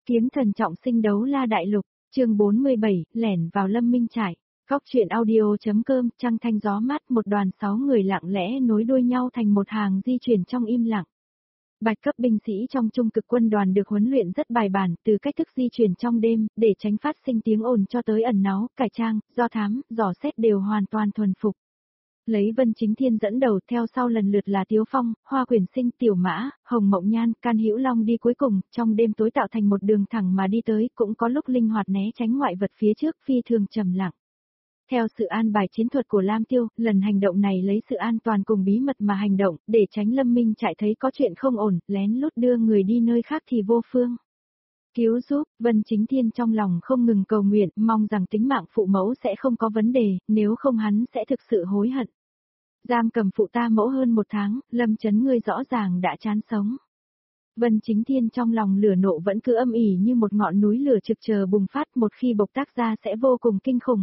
Kiếm thần trọng sinh đấu la đại lục, chương 47, lẻn vào Lâm Minh trại. Góc truyện audio.com, trăng thanh gió mát, một đoàn 6 người lặng lẽ nối đuôi nhau thành một hàng di chuyển trong im lặng. Bạch cấp binh sĩ trong trung cực quân đoàn được huấn luyện rất bài bản, từ cách thức di chuyển trong đêm, để tránh phát sinh tiếng ồn cho tới ẩn náu, cải trang, do thám, dò xét đều hoàn toàn thuần phục. Lấy Vân Chính Thiên dẫn đầu, theo sau lần lượt là Tiếu Phong, Hoa Quyền Sinh, Tiểu Mã, Hồng Mộng Nhan, Can Hữu Long đi cuối cùng, trong đêm tối tạo thành một đường thẳng mà đi tới, cũng có lúc linh hoạt né tránh ngoại vật phía trước, phi thường trầm lặng. Theo sự an bài chiến thuật của Lam Tiêu, lần hành động này lấy sự an toàn cùng bí mật mà hành động, để tránh Lâm Minh trại thấy có chuyện không ổn, lén lút đưa người đi nơi khác thì vô phương cứu giúp. Vân Chính Thiên trong lòng không ngừng cầu nguyện, mong rằng tính mạng phụ mẫu sẽ không có vấn đề, nếu không hắn sẽ thực sự hối hận. Giam cầm phụ ta mẫu hơn 1 tháng, Lâm Chấn ngươi rõ ràng đã chán sống. Vân Chính Thiên trong lòng lửa nộ vẫn cứ âm ỉ như một ngọn núi lửa trực chờ bùng phát, một khi bộc tác ra sẽ vô cùng kinh khủng.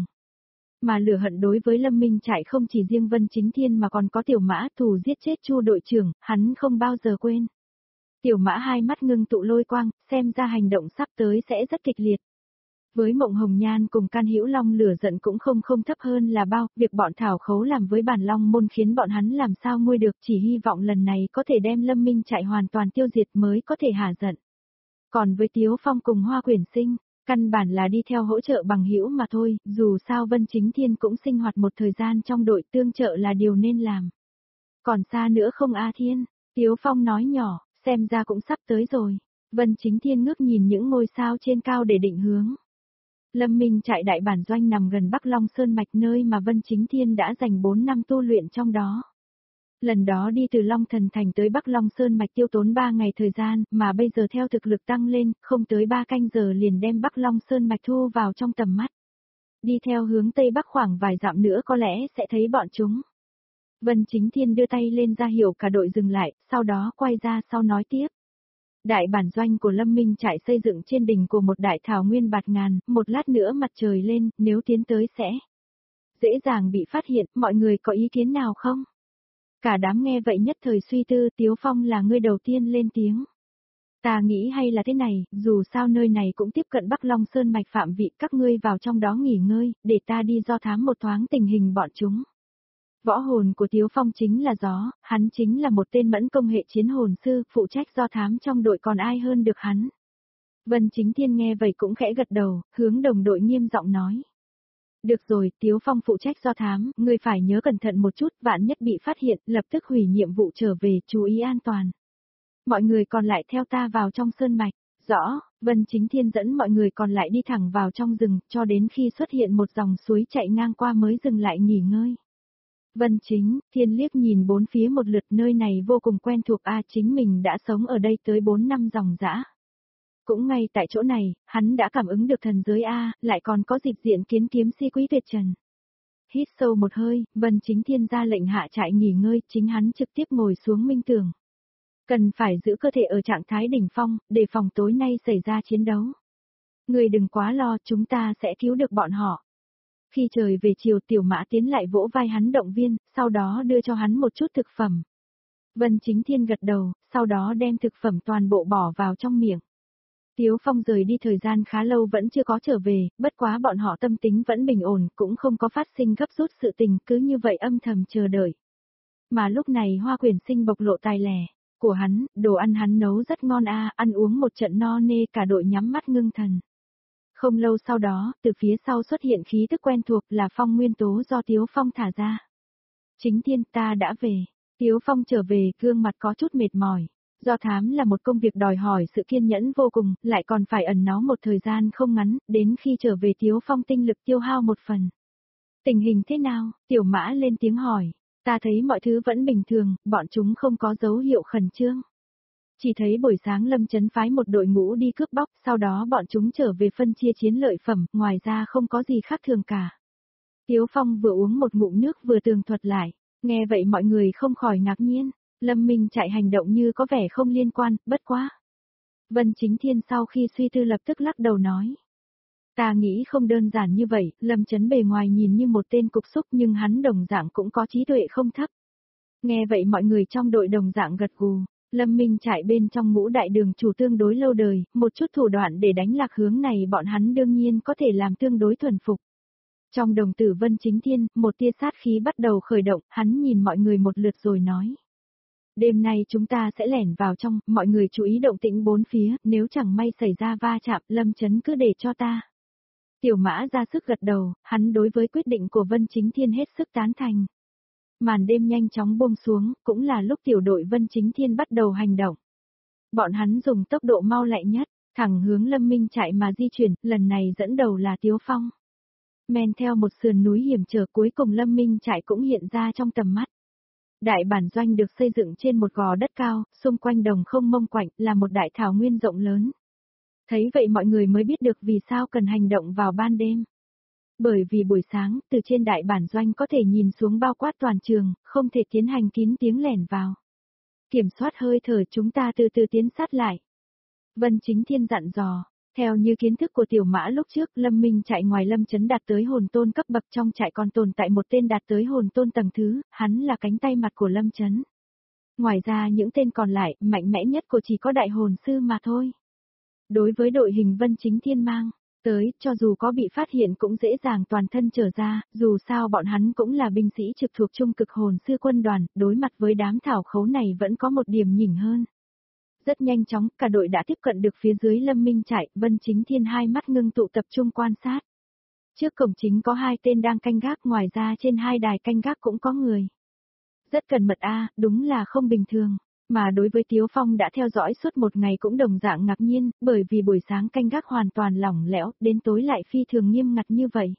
Mà lửa hận đối với Lâm Minh trại không chỉ riêng Vân Chính Thiên mà còn có Tiểu Mã, thù giết chết Chu đội trưởng, hắn không bao giờ quên. Tiểu Mã hai mắt ngưng tụ lôi quang, xem ra hành động sắp tới sẽ rất kịch liệt. Với Mộng Hồng Nhan cùng Can Hữu Long lửa giận cũng không thấp hơn là bao, việc bọn Thảo Khấu làm với Bản Long môn khiến bọn hắn làm sao nguôi được, chỉ hy vọng lần này có thể đem Lâm Minh trại hoàn toàn tiêu diệt mới có thể hả giận. Còn với Tiếu Phong cùng Hoa Quyền Sinh, căn bản là đi theo hỗ trợ bằng hữu mà thôi, dù sao Vân Chính Thiên cũng sinh hoạt một thời gian trong đội, tương trợ là điều nên làm. Còn xa nữa không A Thiên, Tiếu Phong nói nhỏ, xem ra cũng sắp tới rồi. Vân Chính Thiên ngước nhìn những ngôi sao trên cao để định hướng. Lâm Minh trại đại bản doanh nằm gần Bắc Long Sơn Mạch, nơi mà Vân Chính Thiên đã dành 4 năm tu luyện trong đó. Lần đó đi từ Long Thần Thành tới Bắc Long Sơn Mạch tiêu tốn 3 ngày thời gian, mà bây giờ theo thực lực tăng lên, không tới 3 canh giờ liền đem Bắc Long Sơn Mạch thu vào trong tầm mắt. Đi theo hướng Tây Bắc khoảng vài dặm nữa có lẽ sẽ thấy bọn chúng. Vân Chính Thiên đưa tay lên ra hiệu cả đội dừng lại, sau đó quay ra sau nói tiếp. Đại bản doanh của Lâm Minh trại xây dựng trên đỉnh của một đại thảo nguyên bạt ngàn, một lát nữa mặt trời lên, nếu tiến tới sẽ dễ dàng bị phát hiện, mọi người có ý kiến nào không? Cả đám nghe vậy nhất thời suy tư. Tiếu Phong là người đầu tiên lên tiếng. Ta nghĩ hay là thế này, dù sao nơi này cũng tiếp cận Bắc Long Sơn Mạch phạm vị, các ngươi vào trong đó nghỉ ngơi, để ta đi do thám một thoáng tình hình bọn chúng. Võ hồn của Tiếu Phong chính là gió, hắn chính là một tên mẫn công hệ chiến hồn sư, phụ trách do thám trong đội còn ai hơn được hắn. Vân Chính Thiên nghe vậy cũng khẽ gật đầu, hướng đồng đội nghiêm giọng nói. Được rồi, Tiếu Phong phụ trách do thám, ngươi phải nhớ cẩn thận một chút, vạn nhất bị phát hiện, lập tức hủy nhiệm vụ trở về, chú ý an toàn. Mọi người còn lại theo ta vào trong sơn mạch. Rõ, Vân Chính Thiên dẫn mọi người còn lại đi thẳng vào trong rừng, cho đến khi xuất hiện một dòng suối chạy ngang qua mới dừng lại nghỉ ngơi. Vân Chính Thiên liếc nhìn bốn phía một lượt, nơi này vô cùng quen thuộc, chính mình đã sống ở đây tới 4 năm dòng dã. Cũng ngay tại chỗ này, hắn đã cảm ứng được thần giới lại còn có dịp diện kiến kiếm si quý tuyệt trần. Hít sâu một hơi, Vân Chính Thiên ra lệnh hạ trại nghỉ ngơi, chính hắn trực tiếp ngồi xuống minh tưởng. Cần phải giữ cơ thể ở trạng thái đỉnh phong, để phòng tối nay xảy ra chiến đấu. Người đừng quá lo, chúng ta sẽ cứu được bọn họ. Khi trời về chiều, Tiểu Mã tiến lại vỗ vai hắn động viên, sau đó đưa cho hắn một chút thực phẩm. Vân Chính Thiên gật đầu, sau đó đem thực phẩm toàn bộ bỏ vào trong miệng. Tiếu Phong rời đi thời gian khá lâu vẫn chưa có trở về, bất quá bọn họ tâm tính vẫn bình ổn, cũng không có phát sinh gấp rút sự tình, cứ như vậy âm thầm chờ đợi. Mà lúc này Hoa Quyền Sinh bộc lộ tài lẻ của hắn, đồ ăn hắn nấu rất ngon ăn uống một trận no nê, cả đội nhắm mắt ngưng thần. Không lâu sau đó, từ phía sau xuất hiện khí tức quen thuộc, là phong nguyên tố do Tiếu Phong thả ra. Chính Thiên, ta đã về. Tiếu Phong trở về, gương mặt có chút mệt mỏi. Do thám là một công việc đòi hỏi sự kiên nhẫn vô cùng, lại còn phải ẩn náu một thời gian không ngắn, đến khi trở về Tiếu Phong tinh lực tiêu hao một phần. Tình hình thế nào? Tiểu Mã lên tiếng hỏi. Ta thấy mọi thứ vẫn bình thường, bọn chúng không có dấu hiệu khẩn trương. Chỉ thấy buổi sáng Lâm Chấn phái một đội ngũ đi cướp bóc, sau đó bọn chúng trở về phân chia chiến lợi phẩm, ngoài ra không có gì khác thường cả. Tiếu Phong vừa uống một ngụm nước vừa tường thuật lại, nghe vậy mọi người không khỏi ngạc nhiên, Lâm Minh trại hành động như có vẻ không liên quan, bất quá. Vân Chính Thiên sau khi suy tư lập tức lắc đầu nói. Ta nghĩ không đơn giản như vậy, Lâm Chấn bề ngoài nhìn như một tên cục xúc nhưng hắn đồng dạng cũng có trí tuệ không thấp. Nghe vậy mọi người trong đội đồng dạng gật gù. Lâm Minh Trại bên trong Ngũ Đại Đường chủ tương đối lâu đời, một chút thủ đoạn để đánh lạc hướng này bọn hắn đương nhiên có thể làm tương đối thuần phục. Trong đồng tử Vân Chính Thiên, một tia sát khí bắt đầu khởi động, hắn nhìn mọi người một lượt rồi nói. Đêm nay chúng ta sẽ lẻn vào trong, mọi người chú ý động tĩnh bốn phía, nếu chẳng may xảy ra va chạm, Lâm Chấn cứ để cho ta. Tiểu Mã ra sức gật đầu, hắn đối với quyết định của Vân Chính Thiên hết sức tán thành. Màn đêm nhanh chóng buông xuống, cũng là lúc tiểu đội Vân Chính Thiên bắt đầu hành động. Bọn hắn dùng tốc độ mau lẹ nhất, thẳng hướng Lâm Minh Trại mà di chuyển, lần này dẫn đầu là Tiếu Phong. Men theo một sườn núi hiểm trở, cuối cùng Lâm Minh Trại cũng hiện ra trong tầm mắt. Đại bản doanh được xây dựng trên một gò đất cao, xung quanh đồng không mông quạnh, là một đại thảo nguyên rộng lớn. Thấy vậy mọi người mới biết được vì sao cần hành động vào ban đêm. Bởi vì buổi sáng, từ trên đại bản doanh có thể nhìn xuống bao quát toàn trường, không thể tiến hành kín tiếng lẻn vào. Kiểm soát hơi thở, chúng ta từ từ tiến sát lại. Vân Chính Thiên dặn dò, theo như kiến thức của Tiểu Mã lúc trước, Lâm Minh Trại ngoài Lâm Chấn đạt tới hồn tôn cấp bậc, trong trại còn tồn tại một tên đạt tới hồn tôn tầng thứ, hắn là cánh tay mặt của Lâm Chấn. Ngoài ra những tên còn lại, mạnh mẽ nhất của chỉ có đại hồn sư mà thôi. Đối với đội hình Vân Chính Thiên mang tới, cho dù có bị phát hiện cũng dễ dàng toàn thân trở ra, dù sao bọn hắn cũng là binh sĩ trực thuộc trung cực hồn sư quân đoàn, đối mặt với đám thảo khấu này vẫn có một điểm nhỉnh hơn. Rất nhanh chóng, cả đội đã tiếp cận được phía dưới Lâm Minh Trại, Vân Chính Thiên hai mắt ngưng tụ tập trung quan sát. Trước cổng chính có hai tên đang canh gác, ngoài ra trên hai đài canh gác cũng có người. Rất cẩn mật đúng là không bình thường. Mà đối với Tiếu Phong đã theo dõi suốt một ngày cũng đồng dạng ngạc nhiên, bởi vì buổi sáng canh gác hoàn toàn lỏng lẻo, đến tối lại phi thường nghiêm ngặt như vậy.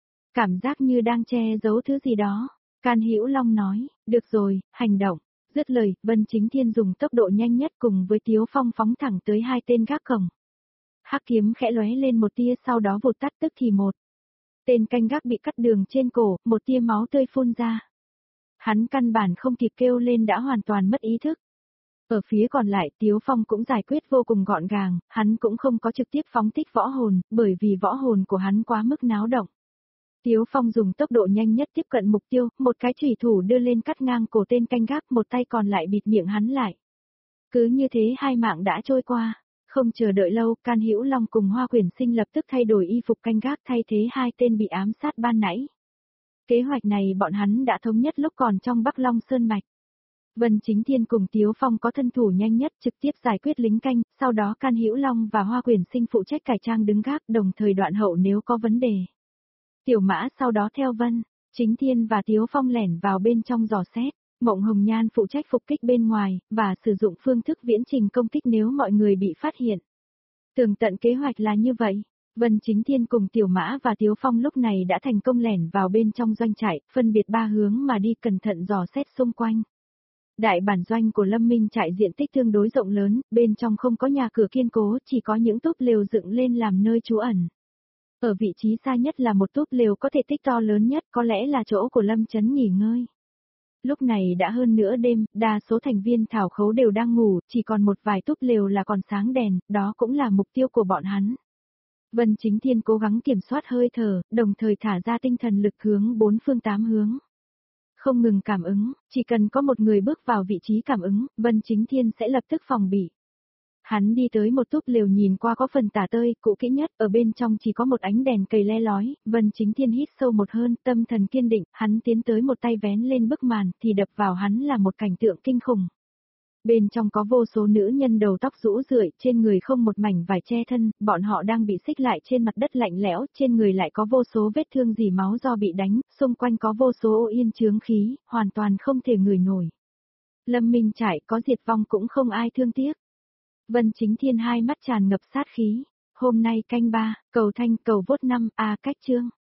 Cảm giác như đang che giấu thứ gì đó. Can Hữu Long nói, được rồi, hành động. Dứt lời, Vân Chính Thiên dùng tốc độ nhanh nhất cùng với Tiếu Phong phóng thẳng tới hai tên gác cổng. Hắc kiếm khẽ lóe lên một tia, sau đó vụt tắt, tức thì một tên canh gác bị cắt đường trên cổ, một tia máu tươi phun ra. Hắn căn bản không kịp kêu lên đã hoàn toàn mất ý thức. Ở phía còn lại, Tiếu Phong cũng giải quyết vô cùng gọn gàng, hắn cũng không có trực tiếp phóng thích võ hồn, bởi vì võ hồn của hắn quá mức náo động. Tiếu Phong dùng tốc độ nhanh nhất tiếp cận mục tiêu, một cái chủy thủ đưa lên cắt ngang cổ tên canh gác, một tay còn lại bịt miệng hắn lại. Cứ như thế hai mạng đã trôi qua, không chờ đợi lâu, Can Hữu Long cùng Hoa Quyển Sinh lập tức thay đổi y phục canh gác thay thế hai tên bị ám sát ban nãy. Kế hoạch này bọn hắn đã thống nhất lúc còn trong Bắc Long Sơn Mạch. Vân Chính Thiên cùng Tiếu Phong có thân thủ nhanh nhất trực tiếp giải quyết lính canh, sau đó Can Hữu Long và Hoa Quyển Sinh phụ trách cải trang đứng gác, đồng thời đoạn hậu nếu có vấn đề. Tiểu Mã sau đó theo Vân Chính Thiên và Tiếu Phong lẻn vào bên trong dò xét, Mộng Hồng Nhan phụ trách phục kích bên ngoài, và sử dụng phương thức viễn trình công kích nếu mọi người bị phát hiện. Tường tận kế hoạch là như vậy. Vân Chính Thiên cùng Tiểu Mã và Tiếu Phong lúc này đã thành công lẻn vào bên trong doanh trại, phân biệt ba hướng mà đi, cẩn thận dò xét xung quanh. Đại bản doanh của Lâm Minh Trại diện tích tương đối rộng lớn, bên trong không có nhà cửa kiên cố, chỉ có những túp lều dựng lên làm nơi trú ẩn. Ở vị trí xa nhất là một túp lều có thể tích to lớn nhất, có lẽ là chỗ của Lâm Chấn nghỉ ngơi. Lúc này đã hơn nửa đêm, đa số thành viên thảo khấu đều đang ngủ, chỉ còn một vài túp lều là còn sáng đèn, đó cũng là mục tiêu của bọn hắn. Vân Chính Thiên cố gắng kiểm soát hơi thở, đồng thời thả ra tinh thần lực hướng bốn phương tám hướng. Không ngừng cảm ứng, chỉ cần có một người bước vào vị trí cảm ứng, Vân Chính Thiên sẽ lập tức phòng bị. Hắn đi tới một túp lều nhìn qua có phần tả tơi, cũ kỹ nhất, ở bên trong chỉ có một ánh đèn cầy le lói, Vân Chính Thiên hít sâu một hơi, tâm thần kiên định, hắn tiến tới một tay vén lên bức màn, thì đập vào hắn là một cảnh tượng kinh khủng. Bên trong có vô số nữ nhân đầu tóc rũ rượi, trên người không một mảnh vải che thân, bọn họ đang bị xích lại trên mặt đất lạnh lẽo, trên người lại có vô số vết thương rỉ máu do bị đánh, xung quanh có vô số ô yên chướng khí, hoàn toàn không thể ngửi nổi. Lâm Minh Trại có diệt vong cũng không ai thương tiếc. Vân Chính Thiên hai mắt tràn ngập sát khí. Hôm nay canh 3, cầu thanh cầu vốt 5, cách chương.